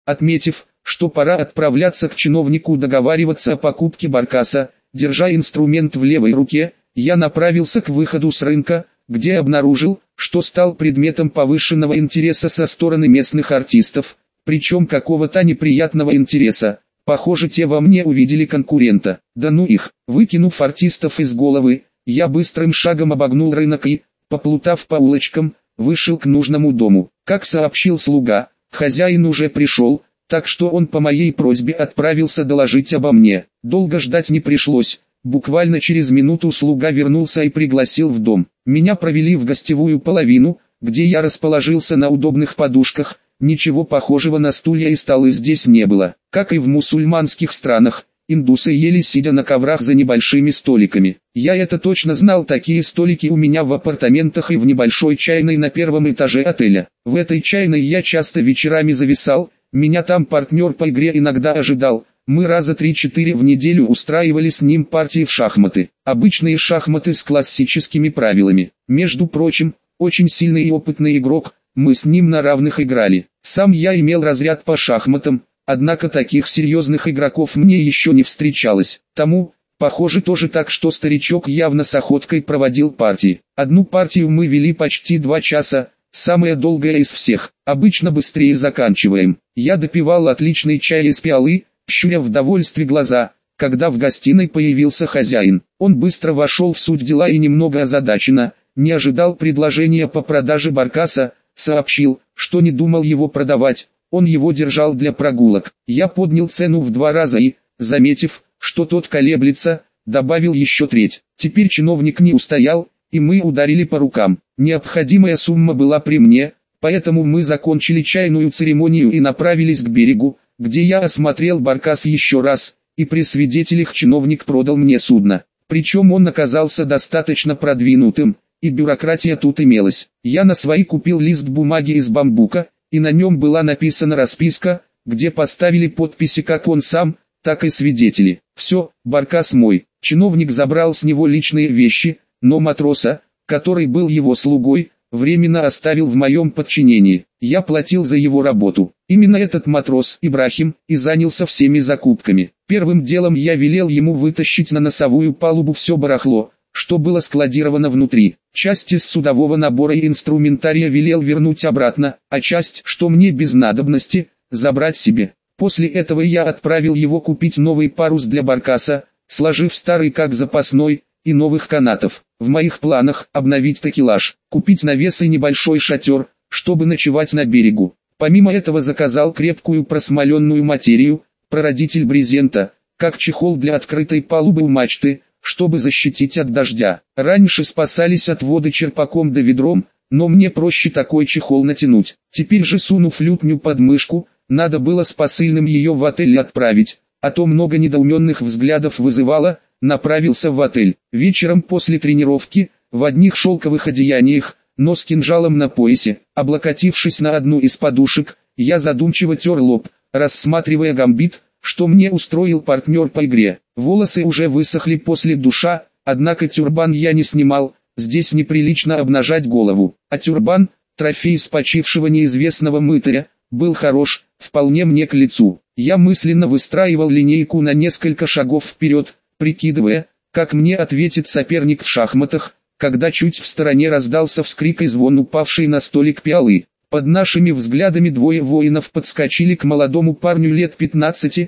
Отметив, что пора отправляться к чиновнику договариваться о покупке баркаса, держа инструмент в левой руке, я направился к выходу с рынка, где обнаружил, что стал предметом повышенного интереса со стороны местных артистов, причем какого-то неприятного интереса. Похоже, те во мне увидели конкурента. Да ну их, выкинув артистов из головы, я быстрым шагом обогнул рынок и, поплутав по улочкам, вышел к нужному дому. Как сообщил слуга, хозяин уже пришел, так что он по моей просьбе отправился доложить обо мне. Долго ждать не пришлось. Буквально через минуту слуга вернулся и пригласил в дом. Меня провели в гостевую половину, где я расположился на удобных подушках. Ничего похожего на стулья и столы здесь не было. Как и в мусульманских странах, индусы ели сидя на коврах за небольшими столиками. Я это точно знал, такие столики у меня в апартаментах и в небольшой чайной на первом этаже отеля. В этой чайной я часто вечерами зависал, меня там партнер по игре иногда ожидал. Мы раза 3-4 в неделю устраивали с ним партии в шахматы. Обычные шахматы с классическими правилами. Между прочим, очень сильный и опытный игрок, мы с ним на равных играли. Сам я имел разряд по шахматам, однако таких серьезных игроков мне еще не встречалось. Тому, похоже, тоже так, что старичок явно с охоткой проводил партии. Одну партию мы вели почти 2 часа, самая долгая из всех. Обычно быстрее заканчиваем. Я допивал отличный чай из пиалы, щуря в довольстве глаза, когда в гостиной появился хозяин. Он быстро вошел в суть дела и немного озадаченно, не ожидал предложения по продаже баркаса, сообщил, что не думал его продавать, он его держал для прогулок. Я поднял цену в 2 раза и, заметив, что тот колеблется, добавил еще треть. Теперь чиновник не устоял, и мы ударили по рукам. Необходимая сумма была при мне, поэтому мы закончили чайную церемонию и направились к берегу, где я осмотрел баркас еще раз, и при свидетелях чиновник продал мне судно. Причем он оказался достаточно продвинутым, и бюрократия тут имелась. Я на свои купил лист бумаги из бамбука, и на нем была написана расписка, где поставили подписи как он сам, так и свидетели. Все, баркас мой. Чиновник забрал с него личные вещи, но матроса, который был его слугой, временно оставил в моем подчинении. Я платил за его работу. Именно этот матрос, Ибрахим, и занялся всеми закупками. Первым делом я велел ему вытащить на носовую палубу все барахло, что было складировано внутри. Часть из судового набора и инструментария велел вернуть обратно, а часть, что мне без надобности, забрать себе. После этого я отправил его купить новый парус для баркаса, сложив старый как запасной, и новых канатов. В моих планах обновить такелаж, купить навес и небольшой шатер, чтобы ночевать на берегу. Помимо этого заказал крепкую просмоленную материю, прародитель брезента, как чехол для открытой палубы у мачты, чтобы защитить от дождя. Раньше спасались от воды черпаком да ведром, но мне проще такой чехол натянуть. Теперь же, сунув лютню под мышку, надо было с посыльным ее в отель отправить, а то много недоуменных взглядов вызывало. Направился в отель. Вечером после тренировки, в одних шелковых одеяниях, но с кинжалом на поясе, облокотившись на одну из подушек, я задумчиво тер лоб, рассматривая гамбит, что мне устроил партнер по игре. Волосы уже высохли после душа, однако тюрбан я не снимал, здесь неприлично обнажать голову. А тюрбан, трофей спочившего неизвестного мытаря, был хорош, вполне мне к лицу. Я мысленно выстраивал линейку на несколько шагов вперед, прикидывая, как мне ответит соперник в шахматах, когда чуть в стороне раздался вскрик и звон упавшей на столик пиалы. Под нашими взглядами двое воинов подскочили к молодому парню лет 15-16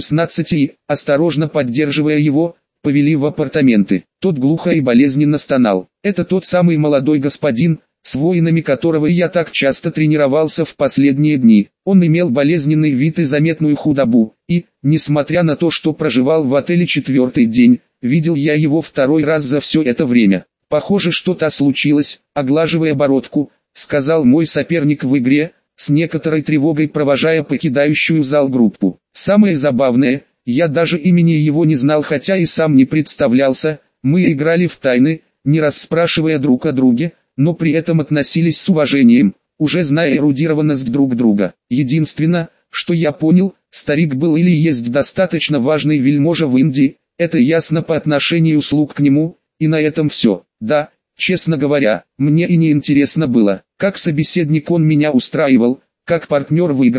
и, осторожно поддерживая его, повели в апартаменты. Тот глухо и болезненно стонал. Это тот самый молодой господин, с воинами которого я так часто тренировался в последние дни. Он имел болезненный вид и заметную худобу, и, несмотря на то, что проживал в отеле 4-й день, видел я его 2-й раз за все это время. Похоже, что-то случилось, оглаживая бородку, сказал мой соперник в игре, с некоторой тревогой провожая покидающую зал группу. Самое забавное, я даже имени его не знал, хотя и сам не представлялся. Мы играли в тайны, не расспрашивая друг о друге, но при этом относились с уважением, уже зная эрудированность друг друга. Единственное, что я понял, старик был или есть достаточно важный вельможа в Индии, это ясно по отношению слуг к нему, и на этом все. Да, честно говоря, мне и не интересно было, как собеседник он меня устраивал, как партнер в играх,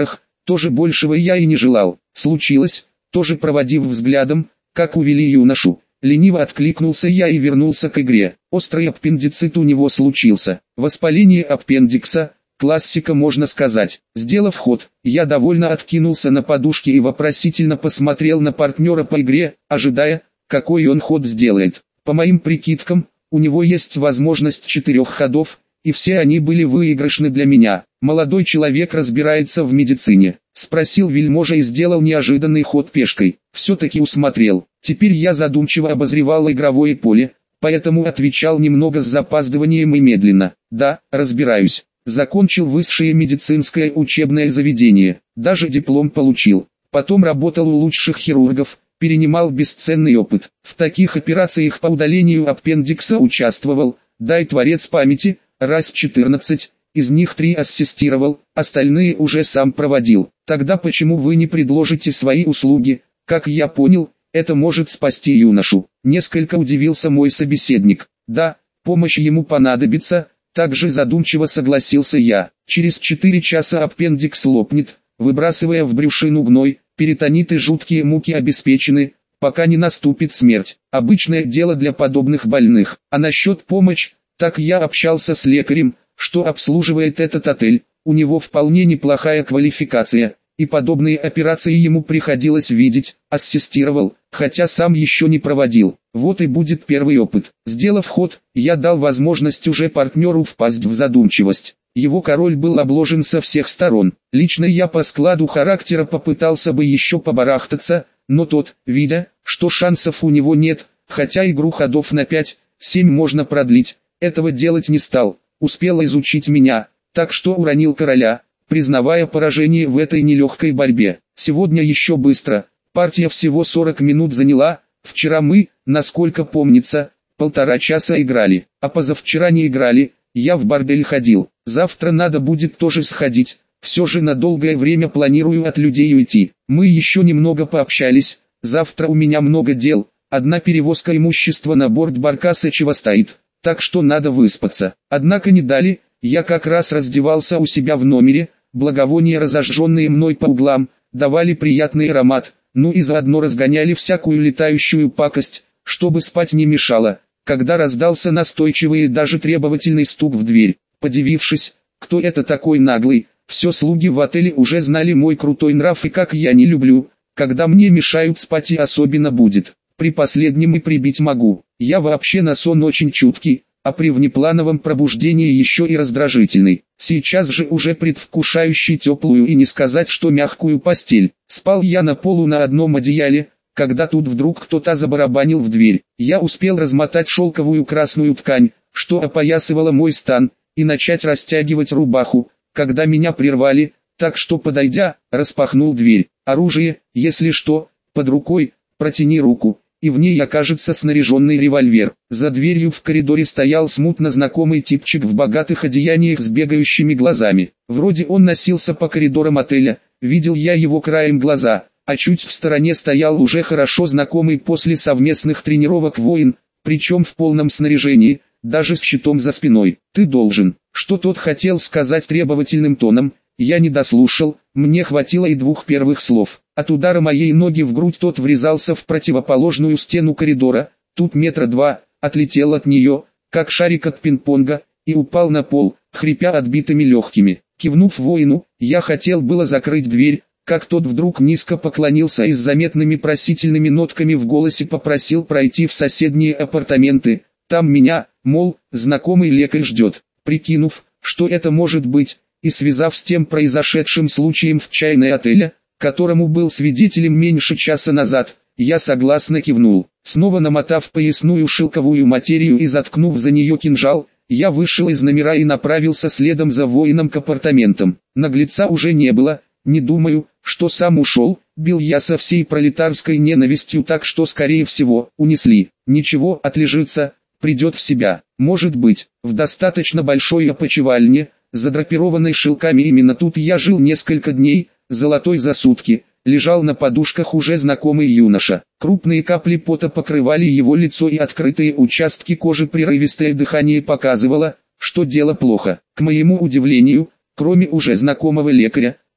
Тоже большего я и не желал. Случилось, тоже проводив взглядом, как увели юношу. Лениво откликнулся я и вернулся к игре. Острый аппендицит у него случился. Воспаление аппендикса, классика можно сказать. Сделав ход, я довольно откинулся на подушке и вопросительно посмотрел на партнера по игре, ожидая, какой он ход сделает. По моим прикидкам, у него есть возможность 4 ходов, и все они были выигрышны для меня. Молодой человек разбирается в медицине. Спросил вельможа и сделал неожиданный ход пешкой. Все-таки усмотрел. Теперь я задумчиво обозревал игровое поле, поэтому отвечал немного с запаздыванием и медленно. Да, разбираюсь. Закончил высшее медицинское учебное заведение. Даже диплом получил. Потом работал у лучших хирургов, перенимал бесценный опыт. В таких операциях по удалению аппендикса участвовал, дай творец памяти, раз 14, из них 3 ассистировал, остальные уже сам проводил. Тогда почему вы не предложите свои услуги? Как я понял, это может спасти юношу. Несколько удивился мой собеседник. Да, помощь ему понадобится, также задумчиво согласился я. Через 4 часа аппендикс лопнет, выбрасывая в брюшину гной, перитонит и жуткие муки обеспечены, пока не наступит смерть. Обычное дело для подобных больных. А насчет помощи, так я общался с лекарем, что обслуживает этот отель. У него вполне неплохая квалификация, и подобные операции ему приходилось видеть, ассистировал, хотя сам еще не проводил. Вот и будет первый опыт. Сделав ход, я дал возможность уже партнеру впасть в задумчивость. Его король был обложен со всех сторон. Лично я по складу характера попытался бы еще побарахтаться, но тот, видя, что шансов у него нет, хотя игру ходов на 5-7 можно продлить, этого делать не стал. Успел изучить меня, так что уронил короля, признавая поражение в этой нелегкой борьбе. Сегодня еще быстро, партия всего 40 минут заняла, вчера мы, насколько помнится, 1,5 часа играли, а позавчера не играли, я в бордель ходил. Завтра надо будет тоже сходить, все же на долгое время планирую от людей уйти. Мы еще немного пообщались, завтра у меня много дел, одна перевозка имущества на борт баркаса чего стоит, так что надо выспаться. Однако не дали, я как раз раздевался у себя в номере, благовония, разожженные мной по углам, давали приятный аромат, ну и заодно разгоняли всякую летающую пакость, чтобы спать не мешало, когда раздался настойчивый и даже требовательный стук в дверь. Подивившись, кто это такой наглый, все слуги в отеле уже знали мой крутой нрав и как я не люблю, когда мне мешают спать, и особенно будет. При последнем и прибить могу. Я вообще на сон очень чуткий, а при внеплановом пробуждении еще и раздражительный. Сейчас же уже предвкушающий теплую и не сказать что мягкую постель. Спал я на полу на одном одеяле, когда тут вдруг кто-то забарабанил в дверь. Я успел размотать шелковую красную ткань, что опоясывала мой стан, и начать растягивать рубаху, когда меня прервали, так что подойдя, распахнул дверь. Оружие, если что, под рукой, протяни руку, и в ней окажется снаряженный револьвер. За дверью в коридоре стоял смутно знакомый типчик в богатых одеяниях с бегающими глазами. Вроде он носился по коридорам отеля, видел я его краем глаза, а чуть в стороне стоял уже хорошо знакомый после совместных тренировок воин, причем в полном снаряжении, даже с щитом за спиной. «Ты должен». Что тот хотел сказать требовательным тоном, я не дослушал, мне хватило и 2 первых слов. От удара моей ноги в грудь тот врезался в противоположную стену коридора, тут 2 метра, отлетел от нее, как шарик от пинг-понга, и упал на пол, хрипя отбитыми легкими. Кивнув воину, я хотел было закрыть дверь, как тот вдруг низко поклонился и с заметными просительными нотками в голосе попросил пройти в соседние апартаменты, там меня, мол, знакомый лекарь ждет. Прикинув, что это может быть, и связав с тем произошедшим случаем в чайной отеля, которому был свидетелем меньше часа назад, я согласно кивнул. Снова намотав поясную шелковую материю и заткнув за нее кинжал, я вышел из номера и направился следом за воином к апартаментам. Наглеца уже не было, не думаю, что сам ушел, бил я со всей пролетарской ненавистью, так что скорее всего, унесли. Ничего, отлежится, придет в себя. Может быть, в достаточно большой опочивальне, задрапированной шелками. Именно тут я жил несколько дней, золотой за сутки, лежал на подушках уже знакомый юноша. Крупные капли пота покрывали его лицо и открытые участки кожи, прерывистое дыхание показывало, что дело плохо. К моему удивлению, кроме уже знакомого лекаря,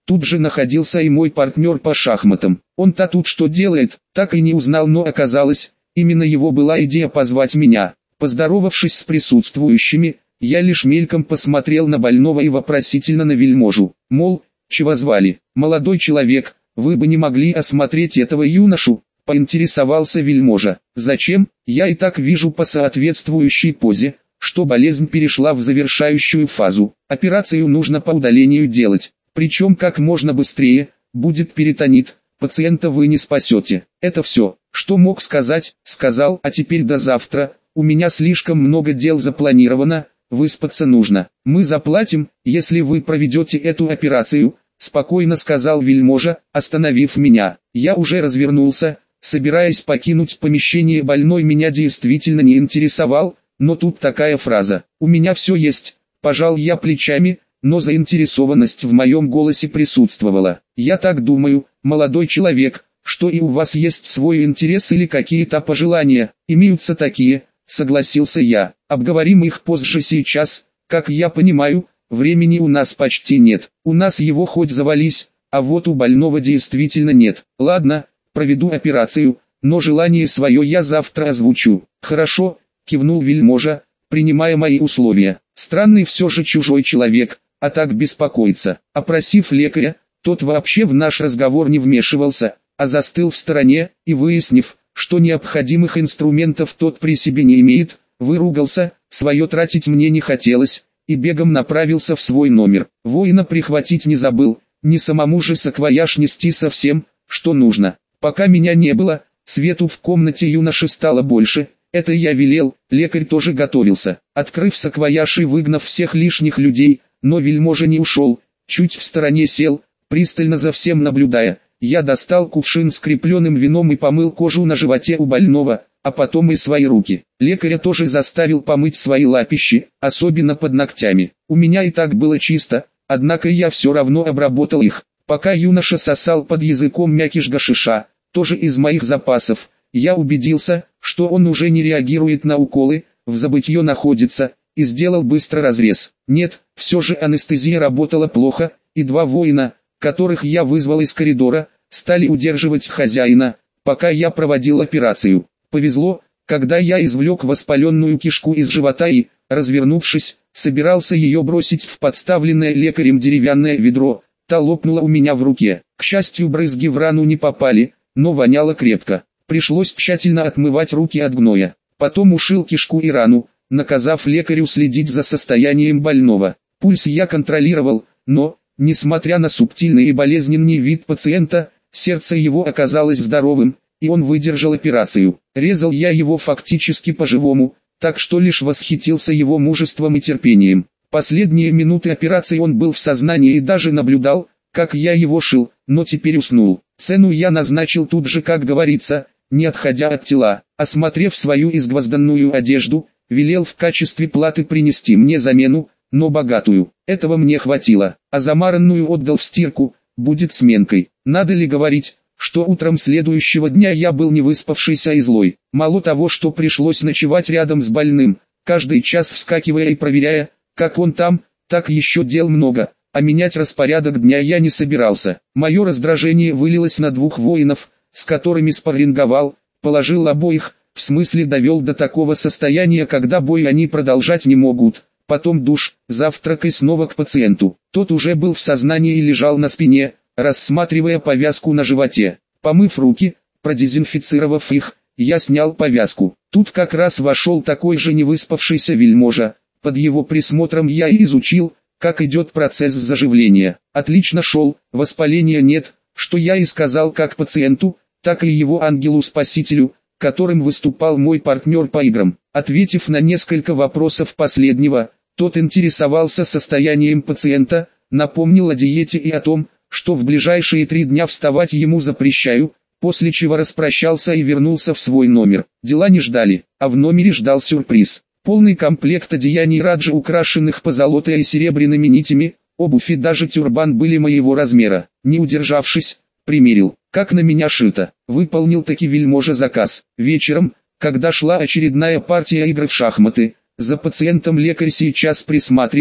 Тут же находился и мой партнер по шахматам. Он-то тут что делает, так и не узнал, но оказалось, именно его была идея позвать меня. Поздоровавшись с присутствующими, я лишь мельком посмотрел на больного и вопросительно на вельможу. Мол, чего звали? Молодой человек, вы бы не могли осмотреть этого юношу? Поинтересовался вельможа. Зачем? Я и так вижу по соответствующей позе, что болезнь перешла в завершающую фазу. Операцию нужно по удалению делать, причем как можно быстрее, будет перитонит, пациента вы не спасете. Это все, что мог сказать, сказал, а теперь до завтра, у меня слишком много дел запланировано, выспаться нужно. Мы заплатим, если вы проведете эту операцию, спокойно сказал вельможа, остановив меня. Я уже развернулся, собираясь покинуть помещение. Больной меня действительно не интересовал, но тут такая фраза: «У меня все есть», пожал я плечами, но заинтересованность в моем голосе присутствовала. «Я так думаю, молодой человек, что и у вас есть свой интерес или какие-то пожелания». «Имеются такие», согласился я. «Обговорим их позже. Сейчас, как я понимаю, времени у нас почти нет. У нас его хоть завались, а вот у больного действительно нет. Ладно, проведу операцию, но желание свое я завтра озвучу». «Хорошо», кивнул вельможа, принимая мои условия. Странный все же чужой человек, а так беспокоится. Опросив лекаря, тот вообще в наш разговор не вмешивался, а застыл в стороне, и выяснив, что необходимых инструментов тот при себе не имеет, выругался, свое тратить мне не хотелось, и бегом направился в свой номер. Воина прихватить не забыл, не самому же саквояж нести со всем, что нужно. Пока меня не было, свету в комнате юноши стало больше. Это я велел, лекарь тоже готовился. Открыв саквояж и выгнав всех лишних людей, но вельможа не ушел, чуть в стороне сел, пристально за всем наблюдая. Я достал кувшин с крепленным вином и помыл кожу на животе у больного, а потом и свои руки. Лекаря тоже заставил помыть свои лапищи, особенно под ногтями. У меня и так было чисто, однако я все равно обработал их. Пока юноша сосал под языком мякиш гашиша, тоже из моих запасов, я убедился, что он уже не реагирует на уколы, в забытье находится, и сделал быстро разрез. Нет, все же анестезия работала плохо, и два воина, которых я вызвал из коридора, стали удерживать хозяина, пока я проводил операцию. Повезло, когда я извлек воспаленную кишку из живота и, развернувшись, собирался ее бросить в подставленное лекарем деревянное ведро, та лопнула у меня в руке. К счастью, брызги в рану не попали, но воняло крепко. Пришлось тщательно отмывать руки от гноя. Потом ушил кишку и рану, наказав лекарю следить за состоянием больного. Пульс я контролировал, но, несмотря на субтильный и болезненный вид пациента, сердце его оказалось здоровым, и он выдержал операцию. Резал я его фактически по-живому, так что лишь восхитился его мужеством и терпением. Последние минуты операции он был в сознании и даже наблюдал, как я его шил, но теперь уснул. Цену я назначил тут же, как говорится, не отходя от тела. Осмотрев свою изгвозданную одежду, велел в качестве платы принести мне замену, но богатую. Этого мне хватило, а замаранную отдал в стирку, будет сменкой. Надо ли говорить, что утром следующего дня я был невыспавшийся и злой. Мало того, что пришлось ночевать рядом с больным, каждый час вскакивая и проверяя, как он там, так еще дел много, а менять распорядок дня я не собирался. Мое раздражение вылилось на двух воинов, с которыми спарринговал, положил обоих, в смысле довел до такого состояния, когда бой они продолжать не могут. Потом душ, завтрак и снова к пациенту. Тот уже был в сознании и лежал на спине, рассматривая повязку на животе. Помыв руки, продезинфицировав их, я снял повязку. Тут как раз вошел такой же невыспавшийся вельможа. Под его присмотром я и изучил, как идет процесс заживления. Отлично шел, воспаления нет, что я и сказал как пациенту, так и его ангелу-спасителю, которым выступал мой партнер по играм. Ответив на несколько вопросов последнего, тот интересовался состоянием пациента, напомнил о диете и о том, что в ближайшие 3 дня вставать ему запрещаю, после чего распрощался и вернулся в свой номер. Дела не ждали, а в номере ждал сюрприз. Полный комплект одеяний Раджи, украшенных позолотой и серебряными нитями, обувь и даже тюрбан были моего размера. Не удержавшись, примерил, как на меня шито. Выполнил таки вельможа заказ. Вечером, когда шла очередная партия игр в шахматы, за пациентом лекарь сейчас присматривал,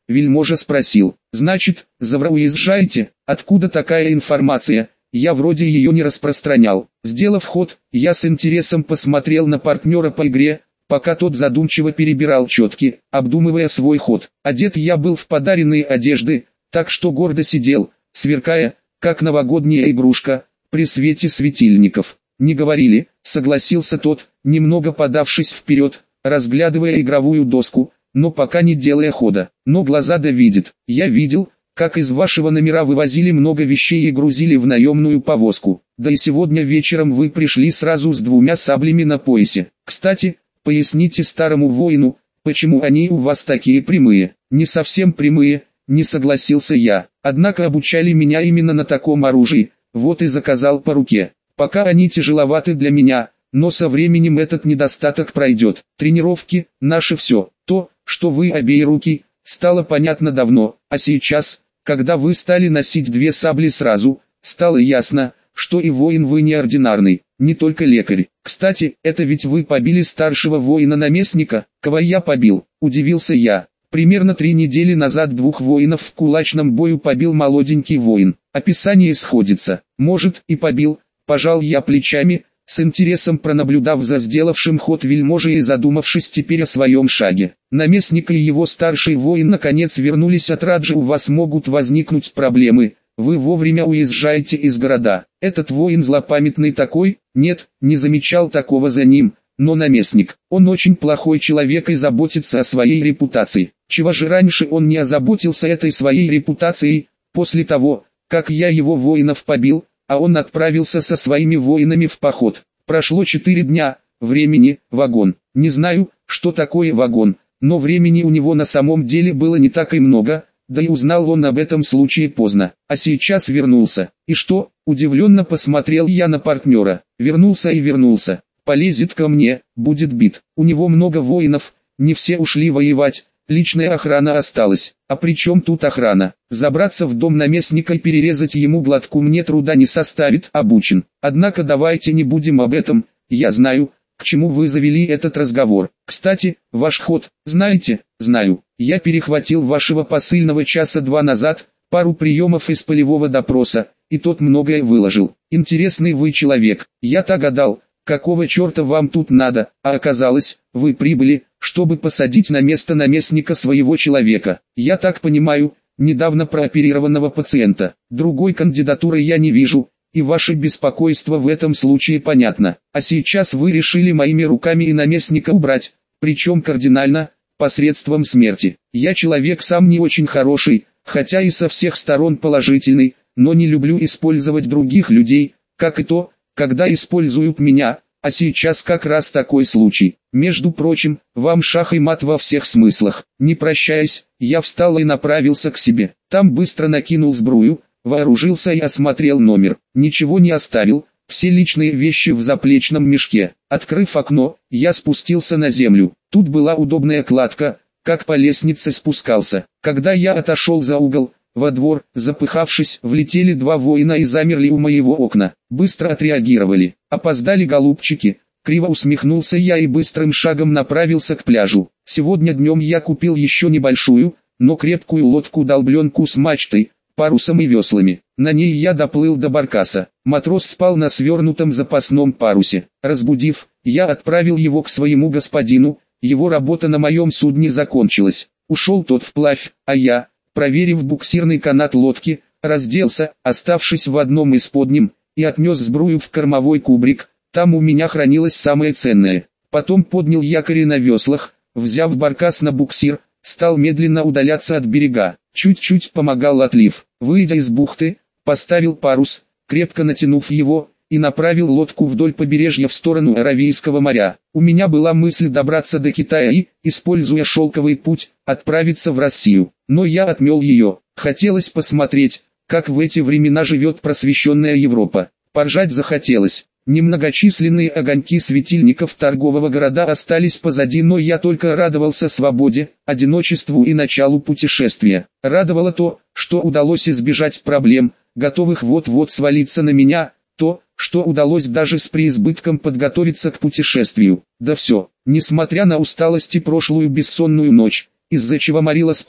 вельможа спросил. Значит, завтра уезжаете? Откуда такая информация? Я вроде ее не распространял. Сделав ход, я с интересом посмотрел на партнера по игре, пока тот задумчиво перебирал четки, обдумывая свой ход. Одет я был в подаренные одежды, так что гордо сидел, сверкая, как новогодняя игрушка, при свете светильников. «Не говорили», — согласился тот, немного подавшись вперед, разглядывая игровую доску, но пока не делая хода. «Но глаза-то видят. Я видел, как из вашего номера вывозили много вещей и грузили в наемную повозку. Да и сегодня вечером вы пришли сразу с 2 саблями на поясе. Кстати, поясните старому воину, почему они у вас такие прямые?» «Не совсем прямые», — не согласился я. «Однако обучали меня именно на таком оружии, вот и заказал по руке. Пока они тяжеловаты для меня, но со временем этот недостаток пройдет. Тренировки – наше все. То, что вы обеируки, стало понятно давно, а сейчас, когда вы стали носить 2 сабли сразу, стало ясно, что и воин вы неординарный, не только лекарь. Кстати, это ведь вы побили старшего воина-наместника?» «Кого я побил?» – удивился я. «Примерно 3 недели назад 2 воинов в кулачном бою побил молоденький воин. Описание сходится. Может, и побил». Пожал я плечами, с интересом пронаблюдав за сделавшим ход вельможей и задумавшись теперь о своем шаге. «Наместник и его старший воин наконец вернулись от Раджи. У вас могут возникнуть проблемы, вы вовремя уезжаете из города. Этот воин злопамятный такой?» «Нет, не замечал такого за ним, но наместник, он очень плохой человек и заботится о своей репутации. Чего же раньше он не озаботился этой своей репутацией, после того, как я его воинов побил?» А он отправился со своими воинами в поход. Прошло 4 дня, времени, вагон. Не знаю, что такое вагон, но времени у него на самом деле было не так и много, да и узнал он об этом случае поздно. А сейчас вернулся. И что? Удивленно посмотрел я на партнера. Вернулся и вернулся. Полезет ко мне, будет бит. У него много воинов, не все ушли воевать. Личная охрана осталась. А при чем тут охрана? Забраться в дом наместника и перерезать ему глотку мне труда не составит, обучен. Однако давайте не будем об этом, я знаю, к чему вы завели этот разговор. Кстати, ваш ход, знаете? Знаю. Я перехватил вашего посыльного часа 2 назад, пару приемов из полевого допроса, и тот многое выложил. Интересный вы человек. Я-то гадал, какого черта вам тут надо, а оказалось, вы прибыли, чтобы посадить на место наместника своего человека. Я так понимаю, недавно прооперированного пациента. Другой кандидатуры я не вижу, и ваше беспокойство в этом случае понятно. А сейчас вы решили моими руками и наместника убрать, причем кардинально, посредством смерти. Я человек сам не очень хороший, хотя и со всех сторон положительный, но не люблю использовать других людей, как и то, когда используют меня, а сейчас как раз такой случай. Между прочим, вам шах и мат во всех смыслах. Не прощаясь, я встал и направился к себе. Там быстро накинул сбрую, вооружился и осмотрел номер. Ничего не оставил, все личные вещи в заплечном мешке. Открыв окно, я спустился на землю. Тут была удобная кладка, как по лестнице спускался. Когда я отошел за угол, во двор, запыхавшись, влетели 2 воина и замерли у моего окна. Быстро отреагировали. «Опоздали, голубчики», — криво усмехнулся я и быстрым шагом направился к пляжу. Сегодня днем я купил еще небольшую, но крепкую лодку-долбленку с мачтой, парусом и веслами. На ней я доплыл до баркаса. Матрос спал на свернутом запасном парусе. Разбудив, я отправил его к своему господину, его работа на моем судне закончилась. Ушел тот вплавь, а я, проверив буксирный канат лодки, разделся, оставшись в одном из подним, и отнес сбрую в кормовой кубрик. Там у меня хранилось самое ценное. Потом поднял якори на веслах, взяв баркас на буксир, стал медленно удаляться от берега. Чуть-чуть помогал отлив. Выйдя из бухты, поставил парус, крепко натянув его, и направил лодку вдоль побережья в сторону Аравийского моря. У меня была мысль добраться до Китая и, используя шелковый путь, отправиться в Россию. Но я отмел ее. Хотелось посмотреть, как в эти времена живет просвещенная Европа. Поржать захотелось. Немногочисленные огоньки светильников торгового города остались позади, но я только радовался свободе, одиночеству и началу путешествия. Радовало то, что удалось избежать проблем, готовых вот-вот свалиться на меня, то, что удалось даже с преизбытком подготовиться к путешествию. Да все, несмотря на усталость и прошлую бессонную ночь, из-за чего морило спать,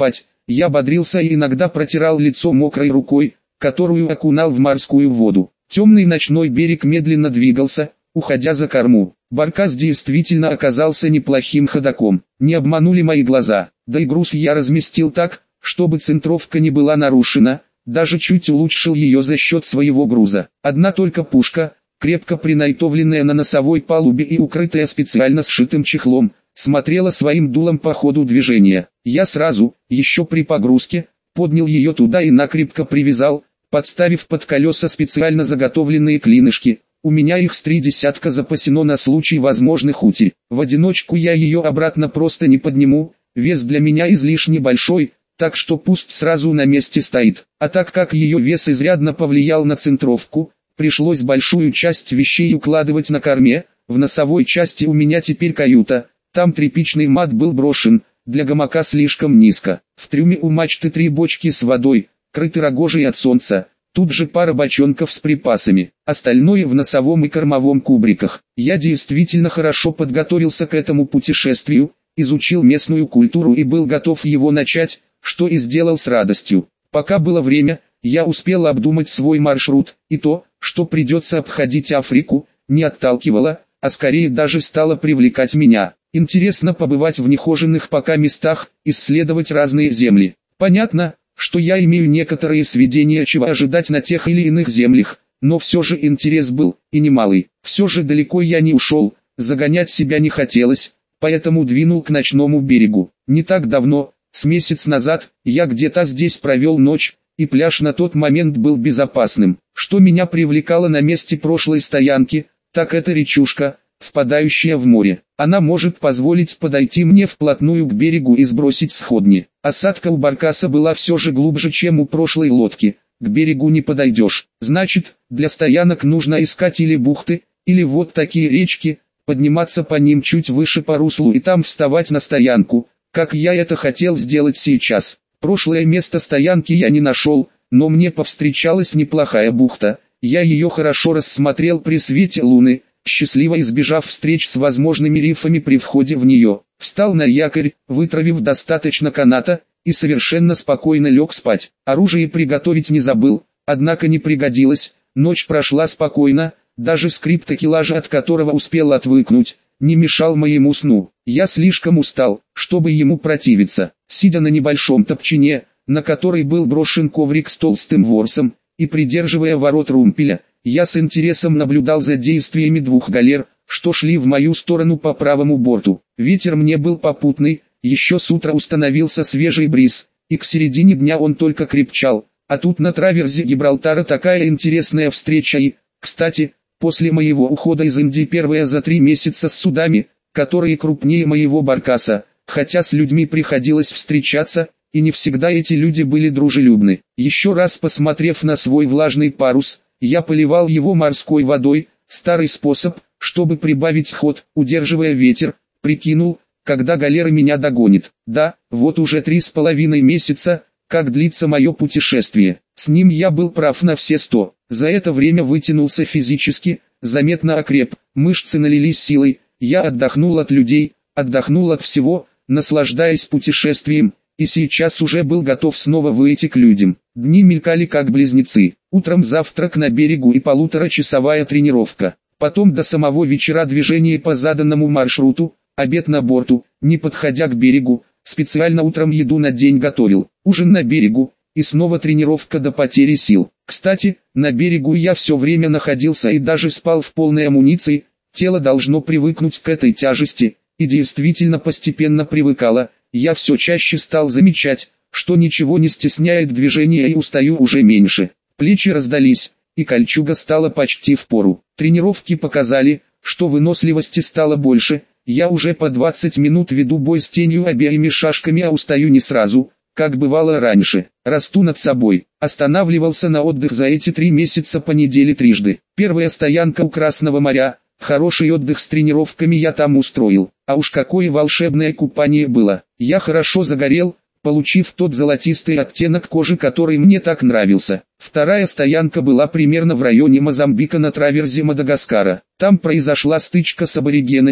я бодрился и иногда протирал лицо мокрой рукой, которую окунал в морскую воду. Темный ночной берег медленно двигался, уходя за корму. Баркас действительно оказался неплохим ходоком. Не обманули мои глаза, да и груз я разместил так, чтобы центровка не была нарушена, даже чуть улучшил ее за счет своего груза. Одна только пушка, крепко принайтовленная на носовой палубе и укрытая специально сшитым чехлом, смотрела своим дулом по ходу движения. Я сразу, еще при погрузке, поднял ее туда и накрепко привязал, подставив под колеса специально заготовленные клинышки. У меня их с 3 десятка запасено на случай возможных утерь. В одиночку я ее обратно просто не подниму, вес для меня излишне большой, так что пусть сразу на месте стоит. А так как ее вес изрядно повлиял на центровку, пришлось большую часть вещей укладывать на корме. В носовой части у меня теперь каюта, там тряпичный мат был брошен, для гамака слишком низко. В трюме у мачты 3 бочки с водой, крыты рогожей от солнца. Тут же пара бочонков с припасами, остальное в носовом и кормовом кубриках. Я действительно хорошо подготовился к этому путешествию, изучил местную культуру и был готов его начать, что и сделал с радостью. Пока было время, я успел обдумать свой маршрут, и то, что придется обходить Африку, не отталкивало, а скорее даже стало привлекать меня. Интересно побывать в нехоженных пока местах, исследовать разные земли. Понятно, что я имею некоторые сведения, чего ожидать на тех или иных землях, но все же интерес был, и немалый. Все же далеко я не ушел, загонять себя не хотелось, поэтому двинул к ночному берегу. Не так давно, с месяц назад, я где-то здесь провел ночь, и пляж на тот момент был безопасным. Что меня привлекало на месте прошлой стоянки, так это речушка, впадающая в море. Она может позволить подойти мне вплотную к берегу и сбросить сходни. Осадка у баркаса была все же глубже, чем у прошлой лодки. К берегу не подойдешь. Значит, для стоянок нужно искать или бухты, или вот такие речки, подниматься по ним чуть выше по руслу и там вставать на стоянку, как я это хотел сделать сейчас. Прошлое место стоянки я не нашел, но мне повстречалась неплохая бухта. Я ее хорошо рассмотрел при свете луны, счастливо избежав встреч с возможными рифами при входе в нее. Встал на якорь, вытравив достаточно каната, и совершенно спокойно лег спать. Оружие приготовить не забыл, однако не пригодилось. Ночь прошла спокойно, даже скрип такелажа, от которого успел отвыкнуть, не мешал моему сну. Я слишком устал, чтобы ему противиться. Сидя на небольшом топчине, на который был брошен коврик с толстым ворсом, и придерживая ворот румпеля, я с интересом наблюдал за действиями 2 галер, что шли в мою сторону по правому борту. Ветер мне был попутный, еще с утра установился свежий бриз, и к середине дня он только крепчал, а тут на траверзе Гибралтара такая интересная встреча и, кстати, после моего ухода из Индии первая за 3 месяца с судами, которые крупнее моего баркаса, хотя с людьми приходилось встречаться, и не всегда эти люди были дружелюбны. Еще раз посмотрев на свой влажный парус, я поливал его морской водой, старый способ, чтобы прибавить ход, удерживая ветер, прикинул, когда галера меня догонит. Да, вот уже 3,5 месяца, как длится мое путешествие. С ним я был прав на все 100. За это время вытянулся физически, заметно окреп, мышцы налились силой, я отдохнул от людей, отдохнул от всего, наслаждаясь путешествием, и сейчас уже был готов снова выйти к людям. Дни мелькали как близнецы. Утром завтрак на берегу и 1,5-часовая тренировка. Потом до самого вечера движение по заданному маршруту, обед на борту, не подходя к берегу, специально утром еду на день готовил, ужин на берегу, и снова тренировка до потери сил. Кстати, на берегу я все время находился и даже спал в полной амуниции, тело должно привыкнуть к этой тяжести, и действительно постепенно привыкало. Я все чаще стал замечать, что ничего не стесняет движения и устаю уже меньше. Плечи раздались, и кольчуга стала почти впору. Тренировки показали, что выносливости стало больше. Я уже по 20 минут веду бой с тенью обеими шашками, а устаю не сразу, как бывало раньше. Расту над собой. Останавливался на отдых за эти 3 месяца по неделе трижды. Первая стоянка у Красного моря. Хороший отдых с тренировками я там устроил, а уж какое волшебное купание было. Я хорошо загорел, получив тот золотистый оттенок кожи, который мне так нравился. Вторая стоянка была примерно в районе Мозамбика на траверзе Мадагаскара. Там произошла стычка с аборигенами,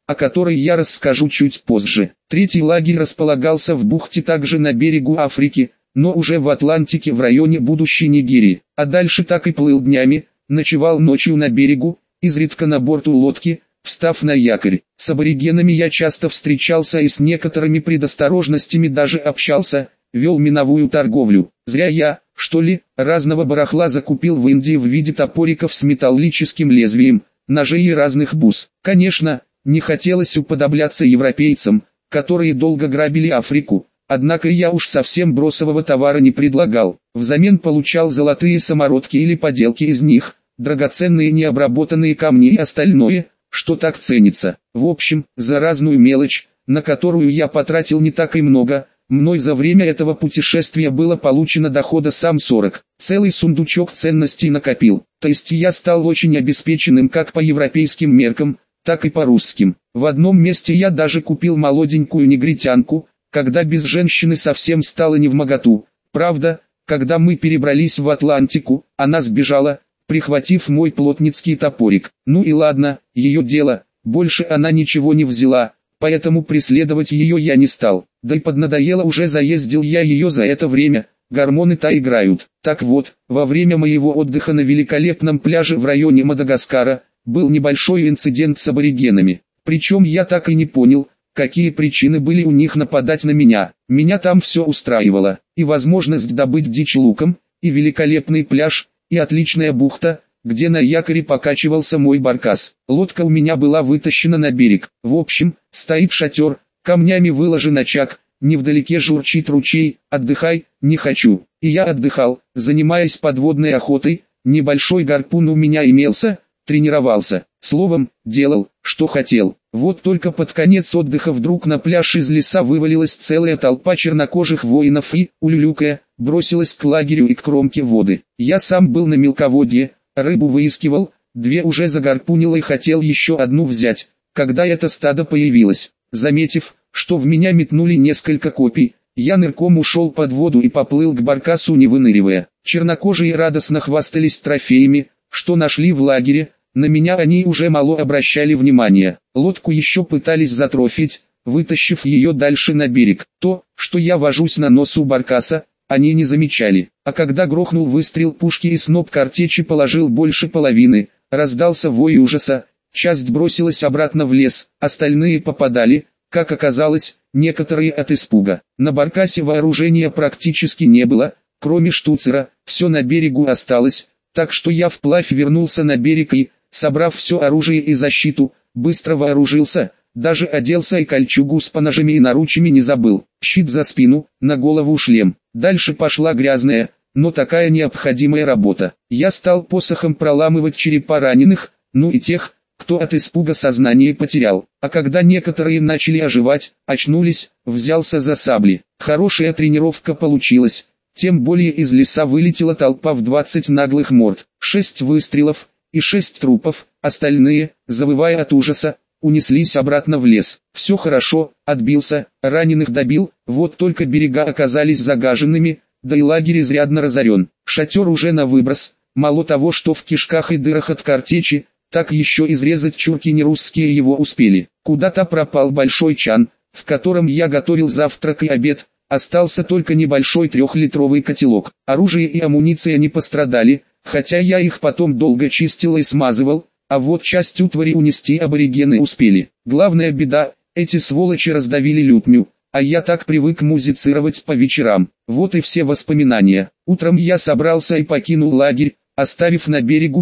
о которой я расскажу чуть позже. Третий лагерь располагался в бухте, также на берегу Африки, но уже в Атлантике в районе будущей Нигерии, а дальше так и плыл днями, ночевал ночью на берегу, изредка на борту лодки, встав на якорь. С аборигенами я часто встречался и с некоторыми предосторожностями даже общался, вел миновую торговлю. Зря я, что ли, разного барахла закупил в Индии в виде топориков с металлическим лезвием, ножей и разных бус. Конечно, не хотелось уподобляться европейцам, которые долго грабили Африку, однако я уж совсем бросового товара не предлагал. Взамен получал золотые самородки или поделки из них, драгоценные необработанные камни и остальное, что так ценится. В общем, за разную мелочь, на которую я потратил не так и много, мной за время этого путешествия было получено дохода сам 40. Целый сундучок ценностей накопил. То есть я стал очень обеспеченным как по европейским меркам, так и по русским. В одном месте я даже купил молоденькую негритянку, когда без женщины совсем стало невмоготу. Правда, когда мы перебрались в Атлантику, она сбежала, прихватив мой плотницкий топорик. Ну и ладно, ее дело, больше она ничего не взяла, поэтому преследовать ее я не стал. Да и поднадоело уже, заездил я ее за это время, гормоны-то играют. Так вот, во время моего отдыха на великолепном пляже в районе Мадагаскара, был небольшой инцидент с аборигенами. Причем я так и не понял, какие причины были у них нападать на меня. Меня там все устраивало, и возможность добыть дичь луком, и великолепный пляж, и отличная бухта, где на якоре покачивался мой баркас. Лодка у меня была вытащена на берег. В общем, стоит шатер, камнями выложен очаг, невдалеке журчит ручей, отдыхай, не хочу. И я отдыхал, занимаясь подводной охотой, небольшой гарпун у меня имелся, тренировался, словом, делал, что хотел. Вот только под конец отдыха вдруг на пляж из леса вывалилась целая толпа чернокожих воинов и, улюлюкая, бросилась к лагерю и к кромке воды. Я сам был на мелководье, рыбу выискивал, две уже загарпунил и хотел еще одну взять, когда это стадо появилось. Заметив, что в меня метнули несколько копий, я нырком ушел под воду и поплыл к баркасу, не выныривая. Чернокожие радостно хвастались трофеями, что нашли в лагере. На меня они уже мало обращали внимания. Лодку еще пытались затрофить, вытащив ее дальше на берег. То, что я вожусь на носу баркаса, они не замечали. А когда грохнул выстрел пушки и сноп картечи положил больше половины, раздался вой ужаса, часть бросилась обратно в лес, остальные попадали, как оказалось, некоторые от испуга. На баркасе вооружения практически не было, кроме штуцера, все на берегу осталось, так что я вплавь вернулся на берег и, собрав все оружие и защиту, быстро вооружился, даже оделся и кольчугу с поножами и наручами не забыл. Щит за спину, на голову шлем. Дальше пошла грязная, но такая необходимая работа. Я стал посохом проламывать черепа раненых, ну и тех, кто от испуга сознание потерял. А когда некоторые начали оживать, очнулись, взялся за сабли. Хорошая тренировка получилась. Тем более из леса вылетела толпа в 20 наглых морд. 6 выстрелов и 6 трупов, остальные, завывая от ужаса, унеслись обратно в лес. Все хорошо, отбился, раненых добил, вот только берега оказались загаженными, да и лагерь изрядно разорен. Шатер уже на выброс, мало того, что в кишках и дырах от картечи, так еще изрезать чурки нерусские его успели. Куда-то пропал большой чан, в котором я готовил завтрак и обед. Остался только небольшой 3-литровый котелок. Оружие и амуниция не пострадали, хотя я их потом долго чистил и смазывал, а вот часть утвари унести аборигены успели. Главная беда, эти сволочи раздавили лютню, а я так привык музицировать по вечерам. Вот и все воспоминания. Утром я собрался и покинул лагерь, оставив на берегу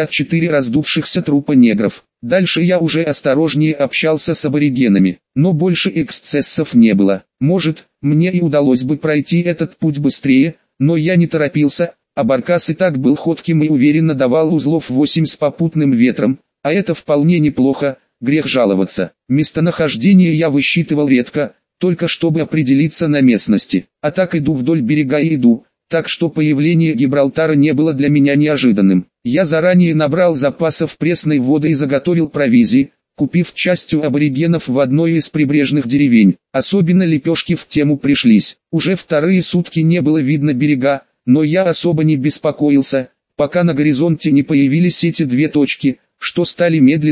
54 раздувшихся трупа негров. Дальше я уже осторожнее общался с аборигенами, но больше эксцессов не было. Может, мне и удалось бы пройти этот путь быстрее, но я не торопился, а баркас и так был ходким и уверенно давал узлов 8 с попутным ветром, а это вполне неплохо, грех жаловаться. Местонахождение я высчитывал редко, только чтобы определиться на местности. А так иду вдоль берега и иду, так что появление Гибралтара не было для меня неожиданным. Я заранее набрал запасов пресной воды и заготовил провизии, купив частью аборигенов в одной из прибрежных деревень. Особенно лепешки в тему пришлись. Уже вторые сутки не было видно берега, но я особо не беспокоился, пока на горизонте не появились эти две точки, что стали медленно,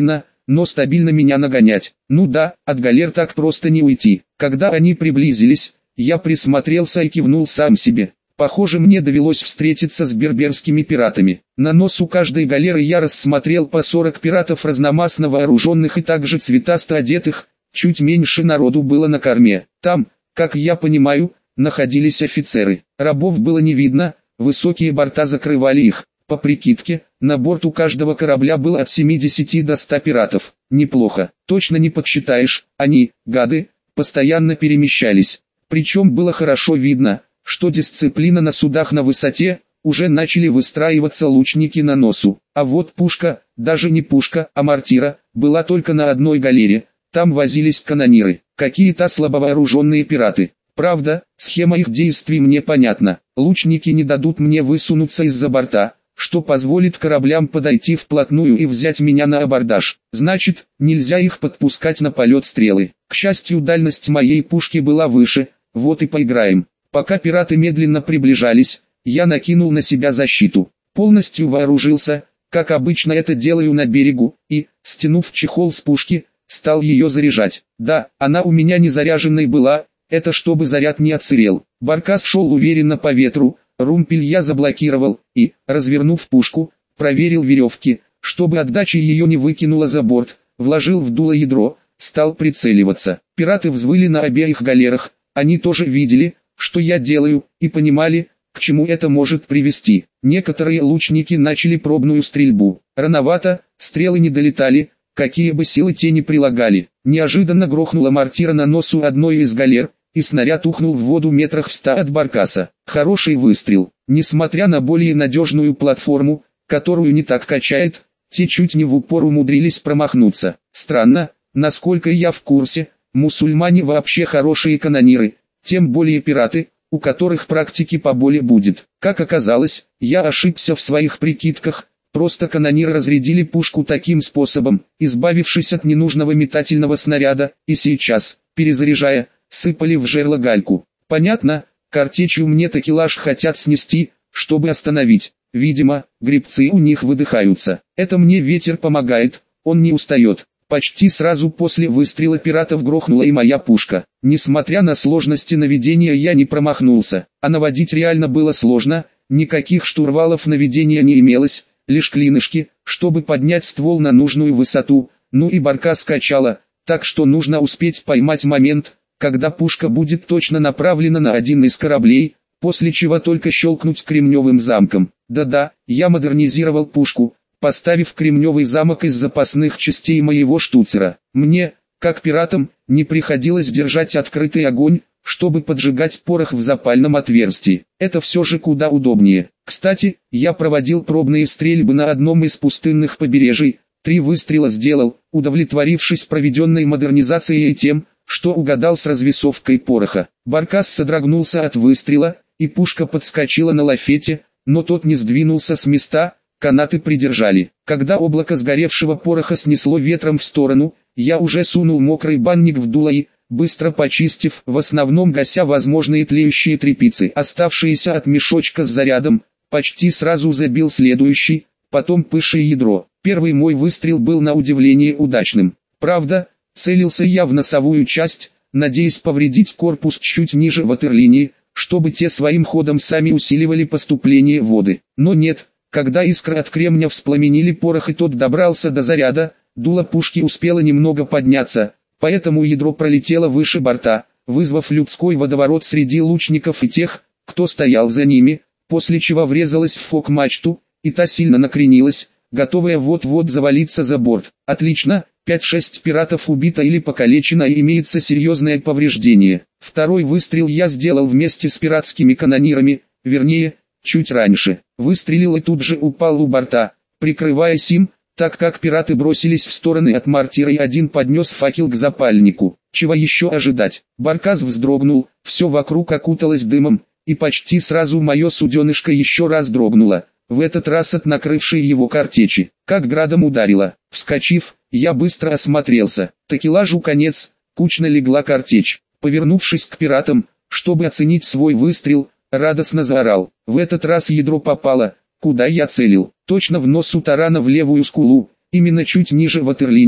но стабильно меня нагонять. Ну да, от галер так просто не уйти. Когда они приблизились, я присмотрелся и кивнул сам себе. Похоже, мне довелось встретиться с берберскими пиратами. На носу каждой галеры я рассмотрел по 40 пиратов разномастно вооруженных и также цветасто одетых, чуть меньше народу было на корме. Там, как я понимаю, находились офицеры. Рабов было не видно, высокие борта закрывали их. По прикидке, на борту каждого корабля было от 70 до 100 пиратов. Неплохо, точно не подсчитаешь, они, гады, постоянно перемещались. Причем было хорошо видно, что дисциплина на судах на высоте, уже начали выстраиваться лучники на носу. А вот пушка, даже не пушка, а мортира, была только на одной галере, там возились канониры, какие-то слабовооруженные пираты. Правда, схема их действий мне понятна. Лучники не дадут мне высунуться из-за борта, что позволит кораблям подойти вплотную и взять меня на абордаж. Значит, нельзя их подпускать на полет стрелы. К счастью, дальность моей пушки была выше, вот и поиграем. Пока пираты медленно приближались, я накинул на себя защиту. Полностью вооружился, как обычно это делаю на берегу, и, стянув чехол с пушки, стал ее заряжать. Да, она у меня не заряженной была, это чтобы заряд не отсырел. Баркас шел уверенно по ветру, румпель я заблокировал и, развернув пушку, проверил веревки, чтобы отдача ее не выкинула за борт, вложил в дуло ядро, стал прицеливаться. Пираты взвыли на обеих галерах, они тоже видели, что я делаю, и понимали, к чему это может привести. Некоторые лучники начали пробную стрельбу. Рановато, стрелы не долетали, какие бы силы те ни прилагали. Неожиданно грохнула мортира на носу одной из галер, и снаряд ухнул в воду метрах в 100 от баркаса. Хороший выстрел. Несмотря на более надежную платформу, которую не так качает, те чуть не в упор умудрились промахнуться. Странно, насколько я в курсе, мусульмане вообще хорошие канониры, тем более пираты, у которых практики поболее будет. Как оказалось, я ошибся в своих прикидках, просто канониры разрядили пушку таким способом, избавившись от ненужного метательного снаряда, и сейчас, перезаряжая, сыпали в жерло гальку. Понятно, картечью мне такелаж хотят снести, чтобы остановить. Видимо, гребцы у них выдыхаются. Это мне ветер помогает, он не устает. Почти сразу после выстрела пиратов грохнула и моя пушка. Несмотря на сложности наведения, я не промахнулся. А наводить реально было сложно, никаких штурвалов наведения не имелось, лишь клинышки, чтобы поднять ствол на нужную высоту, ну и баркас качало, так что нужно успеть поймать момент, когда пушка будет точно направлена на один из кораблей, после чего только щелкнуть кремневым замком. Да-да, я модернизировал пушку, поставив кремневый замок из запасных частей моего штуцера. Мне, как пиратам, не приходилось держать открытый огонь, чтобы поджигать порох в запальном отверстии. Это все же куда удобнее. Кстати, я проводил пробные стрельбы на одном из пустынных побережий, 3 выстрела сделал, удовлетворившись проведенной модернизацией и тем, что угадал с развесовкой пороха. Баркас содрогнулся от выстрела, и пушка подскочила на лафете, но тот не сдвинулся с места, канаты придержали. Когда облако сгоревшего пороха снесло ветром в сторону, я уже сунул мокрый банник в дуло и, быстро почистив, в основном гася возможные тлеющие тряпицы, оставшиеся от мешочка с зарядом, почти сразу забил следующий, потом пышее ядро. Первый мой выстрел был на удивление удачным. Правда, целился я в носовую часть, надеясь повредить корпус чуть ниже ватерлинии, чтобы те своим ходом сами усиливали поступление воды. Но нет, когда искры от кремня вспламенили порох и тот добрался до заряда, дуло пушки успело немного подняться, поэтому ядро пролетело выше борта, вызвав людской водоворот среди лучников и тех, кто стоял за ними, после чего врезалось в фок-мачту, и та сильно накренилась, готовая вот-вот завалиться за борт. Отлично, 5-6 пиратов убито или покалечено и имеется серьезное повреждение. Второй выстрел я сделал вместе с пиратскими канонирами, вернее, чуть раньше. Выстрелил и тут же упал у борта, прикрываясь им, так как пираты бросились в стороны от мортира и один поднес факел к запальнику. Чего еще ожидать? Баркас вздрогнул, все вокруг окуталось дымом, и почти сразу мое суденышко еще раз дрогнуло, в этот раз от накрывшей его картечи. Как градом ударило. Вскочив, я быстро осмотрелся. Такелажу конец, кучно легла картечь. Повернувшись к пиратам, чтобы оценить свой выстрел, радостно заорал. В этот раз ядро попало, куда я целил. Точно в нос у тарана в левую скулу, именно чуть ниже ватерлинии,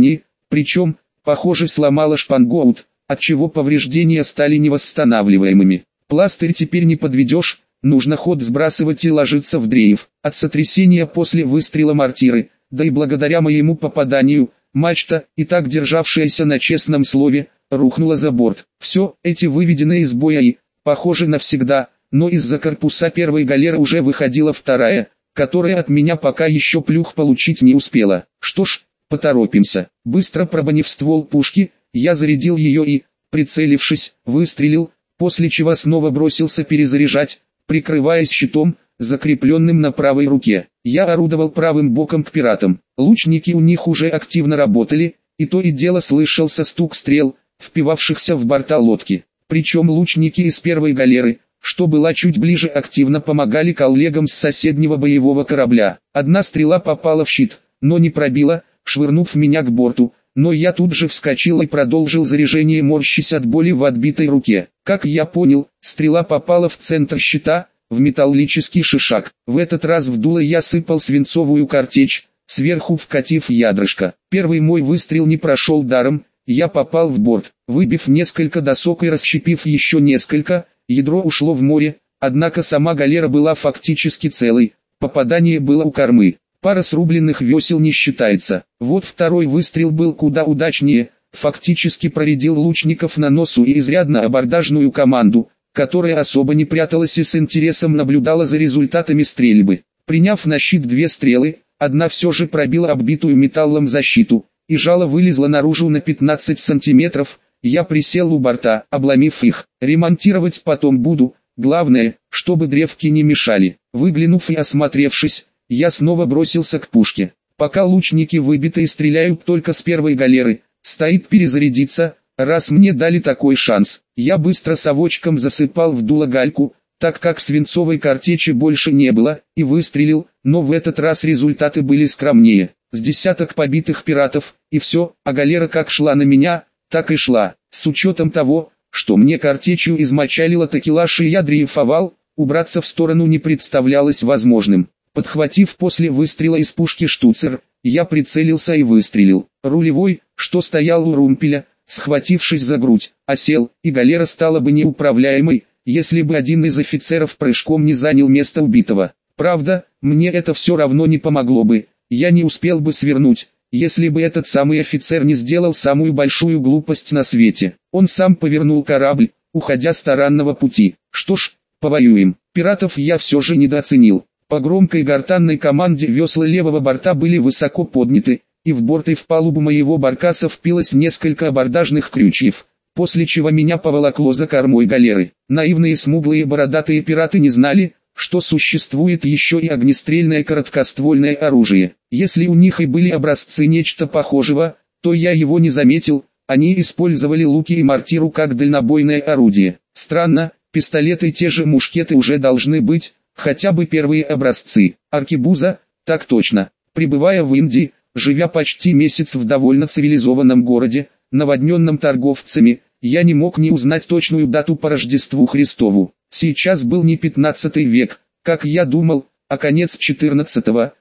Причем, похоже, сломала шпангоут, отчего повреждения стали невосстанавливаемыми. Пластырь теперь не подведешь, нужно ход сбрасывать и ложиться в дрейф. От сотрясения после выстрела мортиры, да и благодаря моему попаданию, мачта, и так державшаяся на честном слове, рухнула за борт. Все, эти выведенные из боя и, похоже, навсегда, но из-за корпуса первой галеры уже выходила вторая, которая от меня пока еще плюх получить не успела. Что ж, поторопимся. Быстро пробанив ствол пушки, я зарядил ее и, прицелившись, выстрелил, после чего снова бросился перезаряжать, прикрываясь щитом, закрепленным на правой руке. Я орудовал правым боком к пиратам. Лучники у них уже активно работали, и то и дело слышался стук стрел, впивавшихся в борта лодки. Причем лучники из первой галеры, что была чуть ближе, активно помогали коллегам с соседнего боевого корабля. Одна стрела попала в щит, но не пробила, швырнув меня к борту, но я тут же вскочил и продолжил заряжение, морщась от боли в отбитой руке. Как я понял, стрела попала в центр щита, в металлический шишак. В этот раз в дуло я сыпал свинцовую картечь, сверху вкатив ядрышко. Первый мой выстрел не прошел даром, я попал в борт, выбив несколько досок и расщепив еще несколько, ядро ушло в море, однако сама галера была фактически целой, попадание было у кормы. Пара срубленных весел не считается. Вот второй выстрел был куда удачнее, фактически проредил лучников на носу и изрядно абордажную команду, которая особо не пряталась и с интересом наблюдала за результатами стрельбы. Приняв на щит две стрелы, одна все же пробила оббитую металлом защиту, и жало вылезло наружу на 15 сантиметров. Я присел у борта, обломив их. Ремонтировать потом буду, главное, чтобы древки не мешали. Выглянув и осмотревшись, я снова бросился к пушке. Пока лучники выбиты и стреляют только с первой галеры, стоит перезарядиться. Раз мне дали такой шанс, я быстро совочком засыпал в дуло гальку, так как свинцовой картечи больше не было, и выстрелил, но в этот раз результаты были скромнее. С десяток побитых пиратов, и все, а галера как шла на меня, так и шла. С учетом того, что мне картечью измочалило такелаж и я дрейфовал, убраться в сторону не представлялось возможным. Подхватив после выстрела из пушки штуцер, я прицелился и выстрелил. Рулевой, что стоял у румпеля, схватившись за грудь, осел, и галера стала бы неуправляемой, если бы один из офицеров прыжком не занял место убитого. Правда, мне это все равно не помогло бы, я не успел бы свернуть, если бы этот самый офицер не сделал самую большую глупость на свете. Он сам повернул корабль, уходя с таранного пути. Что ж, повоюем. Пиратов я все же недооценил. По громкой гортанной команде весла левого борта были высоко подняты, и в борт и в палубу моего баркаса впилось несколько абордажных крючьев, после чего меня поволокло за кормой галеры. Наивные смуглые бородатые пираты не знали, что существует еще и огнестрельное короткоствольное оружие. Если у них и были образцы нечто похожего, то я его не заметил, они использовали луки и мортиру как дальнобойное орудие. Странно, пистолеты и те же мушкеты уже должны быть, хотя бы первые образцы. Аркебуза, так точно. Пребывая в Индии, живя почти месяц в довольно цивилизованном городе, наводненном торговцами, я не мог не узнать точную дату по Рождеству Христову. Сейчас был не 15 век, как я думал, а конец 14-го,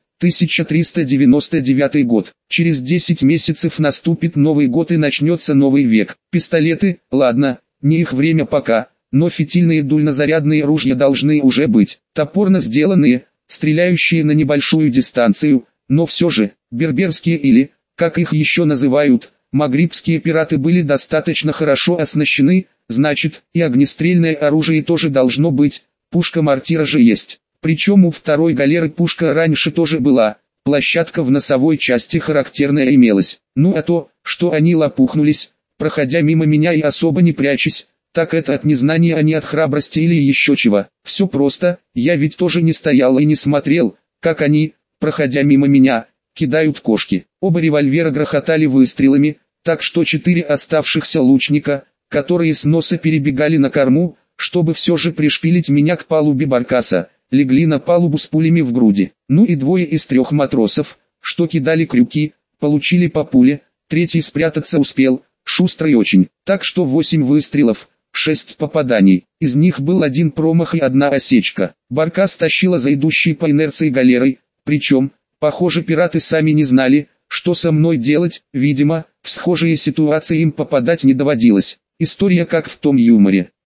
1399 год. Через 10 месяцев наступит Новый год и начнется новый век. Пистолеты, ладно, не их время пока, но фитильные дульнозарядные ружья должны уже быть. Топорно сделанные, стреляющие на небольшую дистанцию, но все же, берберские или, как их еще называют, магрибские пираты были достаточно хорошо оснащены, значит, и огнестрельное оружие тоже должно быть, пушка-мортира же есть. Причем у второй галеры пушка раньше тоже была, площадка в носовой части характерная имелась. Ну а то, что они лопухнулись, проходя мимо меня и особо не прячась, так это от незнания, а не от храбрости или еще чего. Все просто, я ведь тоже не стоял и не смотрел, как они, проходя мимо меня, кидают кошки. Оба револьвера грохотали выстрелами, так что 4 оставшихся лучника, которые с носа перебегали на корму, чтобы все же пришпилить меня к палубе баркаса, легли на палубу с пулями в груди. Ну и 2 из 3 матросов, что кидали крюки, получили по пуле, 3 спрятаться успел, шустрый очень. Так что 8 выстрелов, 6 попаданий. Из них был 1 промах и 1 осечка. Баркас тащила за идущей по инерции галерой, причем, похоже, пираты сами не знали, что со мной делать. Видимо, В схожие ситуации им попадать не доводилось. История как в том юморе.